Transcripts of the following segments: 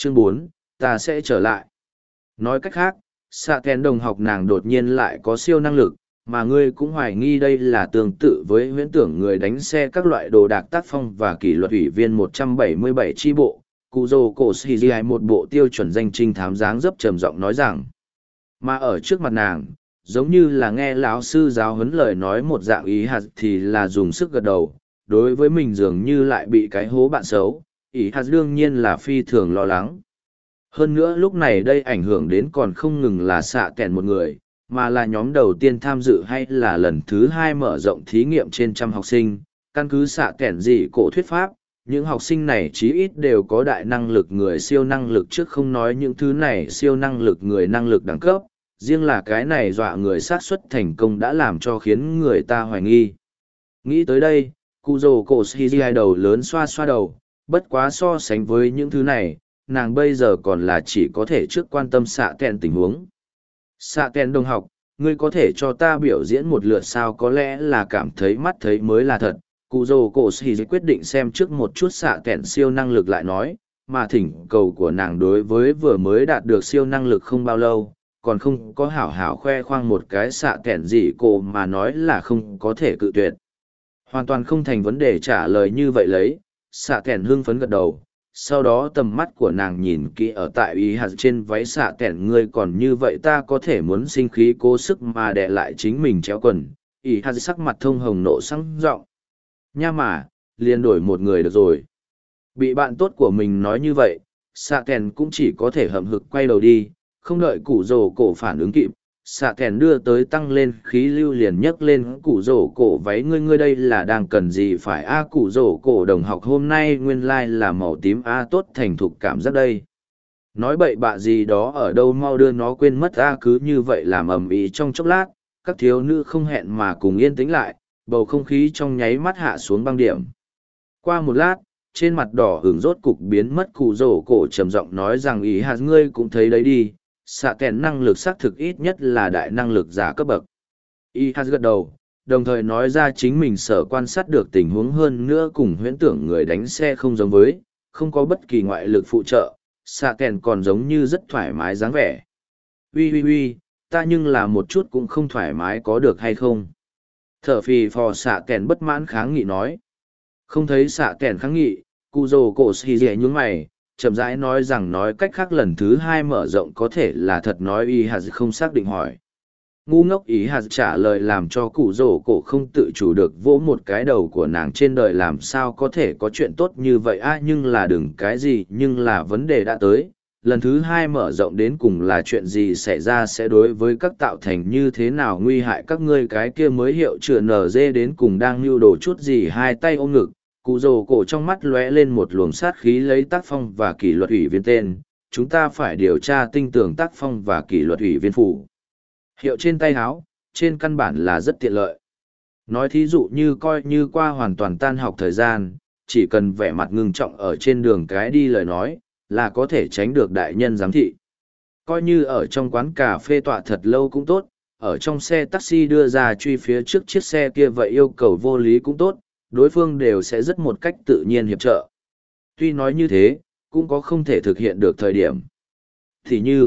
Chương 4, ta sẽ trở lại. Nói cách khác, xạ kèn đồng học nàng đột nhiên lại có siêu năng lực, mà ngươi cũng hoài nghi đây là tương tự với huyễn tưởng người đánh xe các loại đồ đạc tác phong và kỷ luật ủy viên 177 chi bộ. Cụ dồ cổ Shizai một bộ tiêu chuẩn danh trinh thám dáng dấp trầm giọng nói rằng, mà ở trước mặt nàng, giống như là nghe lão sư giáo huấn lời nói một dạng ý hạt thì là dùng sức gật đầu, đối với mình dường như lại bị cái hố bạn xấu, ý hạt đương nhiên là phi thường lo lắng. Hơn nữa lúc này đây ảnh hưởng đến còn không ngừng là xạ kèn một người, mà là nhóm đầu tiên tham dự hay là lần thứ hai mở rộng thí nghiệm trên trăm học sinh, căn cứ xạ kèn gì cổ thuyết pháp. Những học sinh này chí ít đều có đại năng lực người siêu năng lực trước không nói những thứ này siêu năng lực người năng lực đẳng cấp, riêng là cái này dọa người xác suất thành công đã làm cho khiến người ta hoài nghi. Nghĩ tới đây, cụ rồ cổ Shizai đầu lớn xoa xoa đầu, bất quá so sánh với những thứ này, nàng bây giờ còn là chỉ có thể trước quan tâm xạ kèn tình huống. Xạ kèn đồng học, ngươi có thể cho ta biểu diễn một lượt sao? Có lẽ là cảm thấy mắt thấy mới là thật. Cụ rồ cổ Shizai quyết định xem trước một chút xạ kèn siêu năng lực lại nói, mà thỉnh cầu của nàng đối với vừa mới đạt được siêu năng lực không bao lâu, còn không có hảo hảo khoe khoang một cái xạ kèn gì cô mà nói là không có thể cự tuyệt. Hoàn toàn không thành vấn đề trả lời như vậy lấy, xạ kèn hưng phấn gật đầu. Sau đó tầm mắt của nàng nhìn kỹ ở tại ý hạt trên váy xạ kèn, ngươi còn như vậy ta có thể muốn sinh khí cố sức mà đè lại chính mình chéo quần. Ý hạt sắc mặt thông hồng nộ sáng giọng, nha mà, liền đổi một người được rồi. Bị bạn tốt của mình nói như vậy, xạ kèn cũng chỉ có thể hậm hực quay đầu đi, không đợi củ rổ cổ phản ứng kịp. Xạ kèn đưa tới tăng lên khí lưu liền nhấc lên củ rổ cổ váy, ngươi đây là đang cần gì phải củ rổ cổ đồng học hôm nay nguyên lai là màu tím tốt thành thục cảm giác đây. Nói bậy bạ gì đó ở đâu, mau đưa nó quên mất cứ như vậy làm ầm ĩ trong chốc lát, các thiếu nữ không hẹn mà cùng yên tĩnh lại, bầu không khí trong nháy mắt hạ xuống băng điểm. Qua một lát, trên mặt đỏ hưởng rốt cục biến mất, cụ rổ cổ trầm giọng nói rằng ý hạt ngươi cũng thấy đấy đi, xạ kèn năng lực xác thực ít nhất là đại năng lực giả cấp bậc. Y hạt gật đầu, đồng thời nói ra chính mình sở quan sát được tình huống, hơn nữa cùng huyễn tưởng người đánh xe không giống với, không có bất kỳ ngoại lực phụ trợ, xạ kèn còn giống như rất thoải mái dáng vẻ. Ui, ta nhưng là một chút cũng không thoải mái có được hay không? Thở phì phò xạ kèn bất mãn kháng nghị nói. Không thấy xạ kèn kháng nghị, cụ rồ cổ xì dẻ nhún mày, chậm rãi nói rằng nói cách khác lần thứ hai mở rộng có thể là thật, nói y hạt không xác định hỏi. Ngu ngốc ý hạt trả lời làm cho cụ rổ cổ không tự chủ được vỗ một cái đầu của nàng, trên đời làm sao có thể có chuyện tốt như vậy nhưng là đừng cái gì, nhưng là vấn đề đã tới. Lần thứ hai mở rộng đến cùng là chuyện gì xảy ra, sẽ đối với các tạo thành như thế nào nguy hại các ngươi, cái kia mới hiệu chữa NG đến cùng đang mưu đồ chút gì? Hai tay ôm ngực, cụ rồ cổ trong mắt lóe lên một luồng sát khí, lấy tác phong và kỷ luật ủy viên tên, chúng ta phải điều tra tinh tường tác phong và kỷ luật ủy viên phủ hiệu trên tay áo, trên căn bản là rất tiện lợi. Nói thí dụ như coi như qua hoàn toàn tan học thời gian, chỉ cần vẻ mặt ngưng trọng ở trên đường cái đi lời nói, là có thể tránh được đại nhân giám thị. Coi như ở trong quán cà phê tọa thật lâu cũng tốt, ở trong xe taxi đưa ra truy phía trước chiếc xe kia vậy yêu cầu vô lý cũng tốt, đối phương đều sẽ rất một cách tự nhiên hiệp trợ. Tuy nói như thế, cũng có không thể thực hiện được thời điểm. Thì như,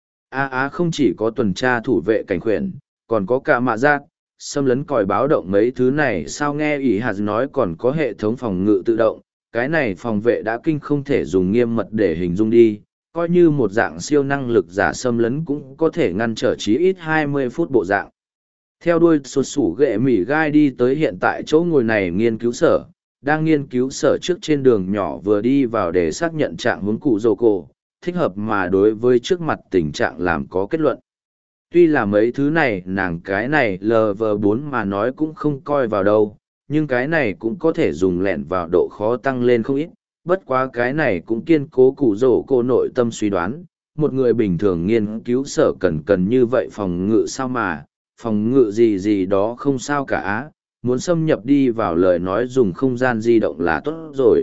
không chỉ có tuần tra thủ vệ cảnh khuyển, còn có cả mạ giác, xâm lấn còi báo động mấy thứ này, sao nghe ý hạt nói còn có hệ thống phòng ngự tự động, cái này phòng vệ đã kinh không thể dùng nghiêm mật để hình dung đi, coi như một dạng siêu năng lực giả xâm lấn cũng có thể ngăn trở chí ít 20 phút bộ dạng. Theo đuôi sụt sủ ghệ mỉ gai đi tới hiện tại chỗ ngồi này nghiên cứu sở, đang nghiên cứu sở trước trên đường nhỏ vừa đi vào để xác nhận trạng huống cụ rồ cổ, thích hợp mà đối với trước mặt tình trạng làm có kết luận. Tuy là mấy thứ này nàng cái này LV4 mà nói cũng không coi vào đâu, nhưng cái này cũng có thể dùng lẹn vào độ khó tăng lên không ít, bất quá cái này cũng kiên cố cụ rồ cổ nội tâm suy đoán, một người bình thường nghiên cứu sở cần như vậy phòng ngự sao mà, phòng ngự gì đó không sao cả muốn xâm nhập đi vào lời nói dùng không gian di động là tốt rồi.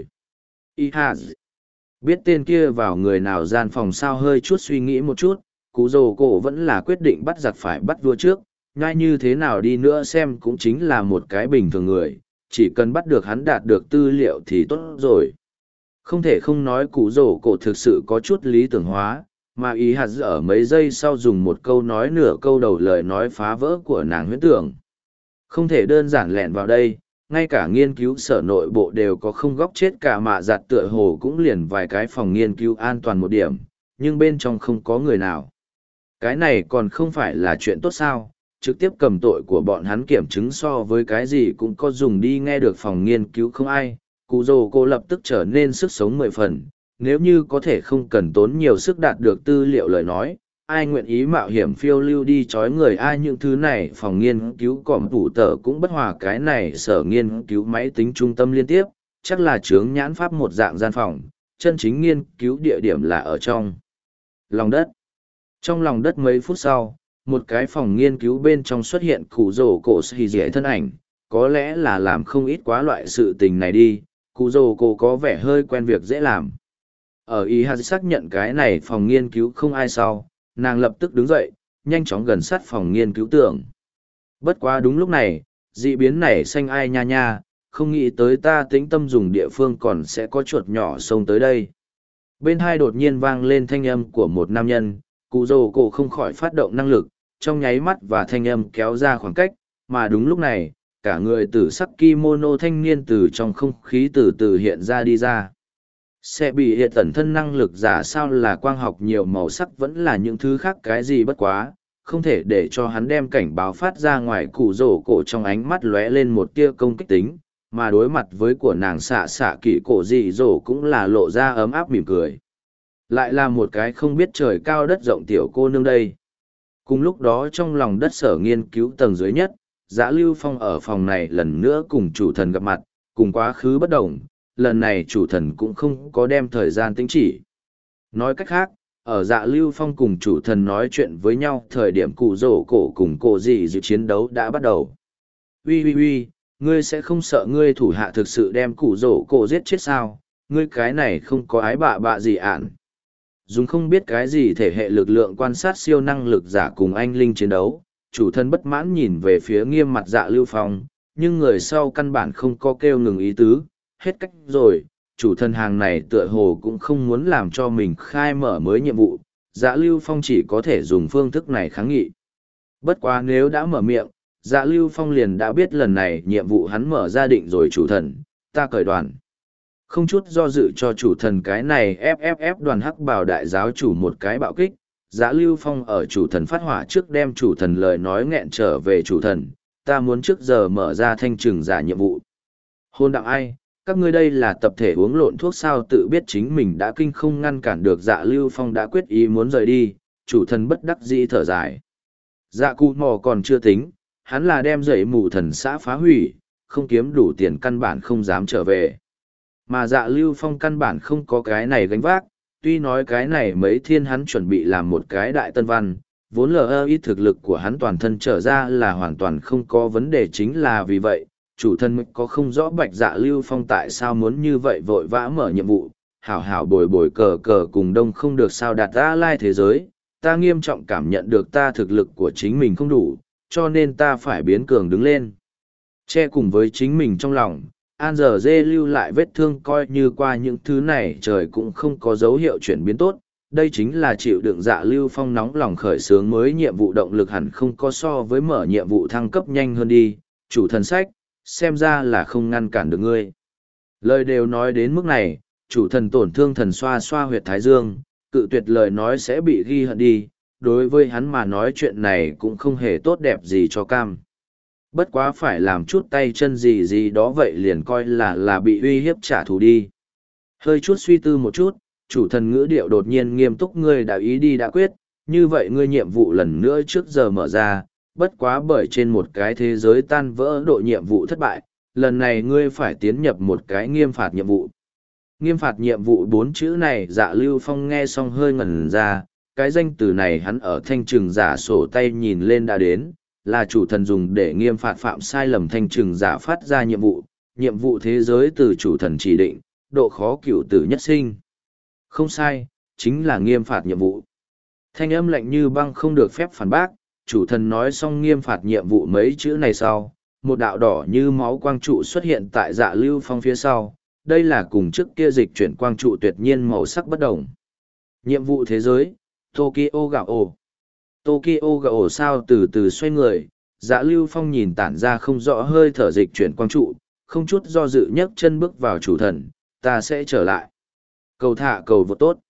Biết tên kia vào người nào gian phòng sao, hơi chút suy nghĩ một chút, cụ rồ cổ vẫn là quyết định bắt giặc phải bắt vua trước, ngay như thế nào đi nữa xem cũng chính là một cái bình thường người, chỉ cần bắt được hắn đạt được tư liệu thì tốt rồi. Không thể không nói cụ rổ cổ thực sự có chút lý tưởng hóa, mà ý hạt ở mấy giây sau dùng một câu nói nửa câu đầu lời nói phá vỡ của nàng huyễn tưởng. Không thể đơn giản lẻn vào đây, ngay cả nghiên cứu sở nội bộ đều có không góc chết cả mạ giặt tựa hồ cũng liền vài cái phòng nghiên cứu an toàn một điểm, nhưng bên trong không có người nào. Cái này còn không phải là chuyện tốt sao, trực tiếp cầm tội của bọn hắn kiểm chứng so với cái gì cũng có dùng đi nghe được phòng nghiên cứu không ai, cụ rồ cô lập tức trở nên sức sống 10 phần, nếu như có thể không cần tốn nhiều sức đạt được tư liệu lời nói, ai nguyện ý mạo hiểm phiêu lưu đi chói người ai những thứ này phòng nghiên cứu còm tủ tờ cũng bất hòa cái này sở nghiên cứu máy tính trung tâm liên tiếp, chắc là chướng nhãn pháp một dạng gian phòng, chân chính nghiên cứu địa điểm là ở trong lòng đất. Trong lòng đất mấy phút sau, một cái phòng nghiên cứu bên trong xuất hiện cụ rồ cổ xì dẻ thân ảnh, có lẽ là làm không ít quá loại sự tình này đi, cụ rồ cổ có vẻ hơi quen việc dễ làm. Ở ý hạt xác nhận cái này phòng nghiên cứu không ai sau, nàng lập tức đứng dậy, nhanh chóng gần sát phòng nghiên cứu tưởng. Bất quá đúng lúc này, dị biến này xanh ai nha nha, không nghĩ tới ta tĩnh tâm dùng địa phương còn sẽ có chuột nhỏ xông tới đây. Bên hai đột nhiên vang lên thanh âm của một nam nhân, cụ rồ cổ không khỏi phát động năng lực, trong nháy mắt và thanh âm kéo ra khoảng cách, mà đúng lúc này, cả người tử sắc kimono thanh niên từ trong không khí từ từ hiện ra đi ra. Sẽ bị hiện tẩn thân năng lực giả sao là quang học nhiều màu sắc vẫn là những thứ khác cái gì bất quá, không thể để cho hắn đem cảnh báo phát ra ngoài cụ rổ cổ trong ánh mắt lóe lên một tia công kích tính, mà đối mặt với của nàng xạ xạ kỹ cổ dị rổ cũng là lộ ra ấm áp mỉm cười. Lại là một cái không biết trời cao đất rộng tiểu cô nương đây. Cùng lúc đó trong lòng đất sở nghiên cứu tầng dưới nhất, Dã Lưu Phong ở phòng này lần nữa cùng chủ thần gặp mặt, cùng quá khứ bất đồng, lần này chủ thần cũng không có đem thời gian tính chỉ. Nói cách khác, ở Dạ Lưu Phong cùng chủ thần nói chuyện với nhau thời điểm cụ rổ cổ cùng cổ dị dự chiến đấu đã bắt đầu. Ui, ngươi sẽ không sợ ngươi thủ hạ thực sự đem cụ rổ cổ giết chết sao, ngươi cái này không có ái bạ gì ản. Dùng không biết cái gì thể hệ lực lượng quan sát siêu năng lực giả cùng anh linh chiến đấu, chủ thân bất mãn nhìn về phía nghiêm mặt Dạ Lưu Phong, nhưng người sau căn bản không có kêu ngừng ý tứ, hết cách rồi, chủ thân hàng này tựa hồ cũng không muốn làm cho mình khai mở mới nhiệm vụ, Dạ Lưu Phong chỉ có thể dùng phương thức này kháng nghị. Bất quá nếu đã mở miệng, Dạ Lưu Phong liền đã biết lần này nhiệm vụ hắn mở ra định rồi chủ thần, ta cởi đoàn. Không chút do dự cho chủ thần cái này FFF đoàn hắc bảo đại giáo chủ một cái bạo kích, Dã Lưu Phong ở chủ thần phát hỏa trước đem chủ thần lời nói nghẹn trở về chủ thần, ta muốn trước giờ mở ra thanh trừng giả nhiệm vụ. Hôn đạo ai, các ngươi đây là tập thể uống lộn thuốc sao tự biết chính mình đã kinh không ngăn cản được Dã Lưu Phong đã quyết ý muốn rời đi, chủ thần bất đắc dĩ thở dài. Dạ cụ mò còn chưa tính, hắn là đem dậy mù thần xã phá hủy, không kiếm đủ tiền căn bản không dám trở về. Mà Dạ Lưu Phong căn bản không có cái này gánh vác, tuy nói cái này mấy thiên hắn chuẩn bị làm một cái đại tân văn, vốn lờ ít thực lực của hắn toàn thân trở ra là hoàn toàn không có vấn đề chính là vì vậy, chủ thân mới có không rõ bạch Dạ Lưu Phong tại sao muốn như vậy vội vã mở nhiệm vụ, hảo hảo bồi bồi cờ cờ cùng đông không được sao đạt ra lai thế giới, ta nghiêm trọng cảm nhận được ta thực lực của chính mình không đủ, cho nên ta phải biến cường đứng lên. Che cùng với chính mình trong lòng. An giờ dê lưu lại vết thương coi như qua những thứ này trời cũng không có dấu hiệu chuyển biến tốt, đây chính là chịu đựng Dạ Lưu Phong nóng lòng khởi xướng mới nhiệm vụ động lực hẳn không có so với mở nhiệm vụ thăng cấp nhanh hơn đi, chủ thần sách, xem ra là không ngăn cản được ngươi. Lời đều nói đến mức này, chủ thần tổn thương thần xoa xoa huyệt thái dương, cự tuyệt lời nói sẽ bị ghi hận đi, đối với hắn mà nói chuyện này cũng không hề tốt đẹp gì cho cam. Bất quá phải làm chút tay chân gì đó vậy liền coi là bị uy hiếp trả thù đi. Hơi chút suy tư một chút, chủ thần ngữ điệu đột nhiên nghiêm túc ngươi đã ý đi đã quyết, như vậy ngươi nhiệm vụ lần nữa trước giờ mở ra, bất quá bởi trên một cái thế giới tan vỡ độ nhiệm vụ thất bại, lần này ngươi phải tiến nhập một cái nghiêm phạt nhiệm vụ. Nghiêm phạt nhiệm vụ 4 chữ này Dạ Lưu Phong nghe xong hơi ngẩn ra, cái danh từ này hắn ở thanh trừng giả sổ tay nhìn lên đã đến, là chủ thần dùng để nghiêm phạt phạm sai lầm thanh trừng giả phát ra nhiệm vụ thế giới từ chủ thần chỉ định, độ khó cửu tử nhất sinh. Không sai, chính là nghiêm phạt nhiệm vụ. Thanh âm lạnh như băng không được phép phản bác, chủ thần nói xong nghiêm phạt nhiệm vụ mấy chữ này sau, một đạo đỏ như máu quang trụ xuất hiện tại Dạ Lưu Phong phía sau, đây là cùng trước kia dịch chuyển quang trụ tuyệt nhiên màu sắc bất đồng. Nhiệm vụ thế giới, Tokyo gạo ổ. Tokyo gạo ổ sao từ từ xoay người, Dạ Lưu Phong nhìn tản ra không rõ hơi thở dịch chuyển quang trụ, không chút do dự nhấc chân bước vào chủ thần, ta sẽ trở lại. Cầu thả cầu vô tốt.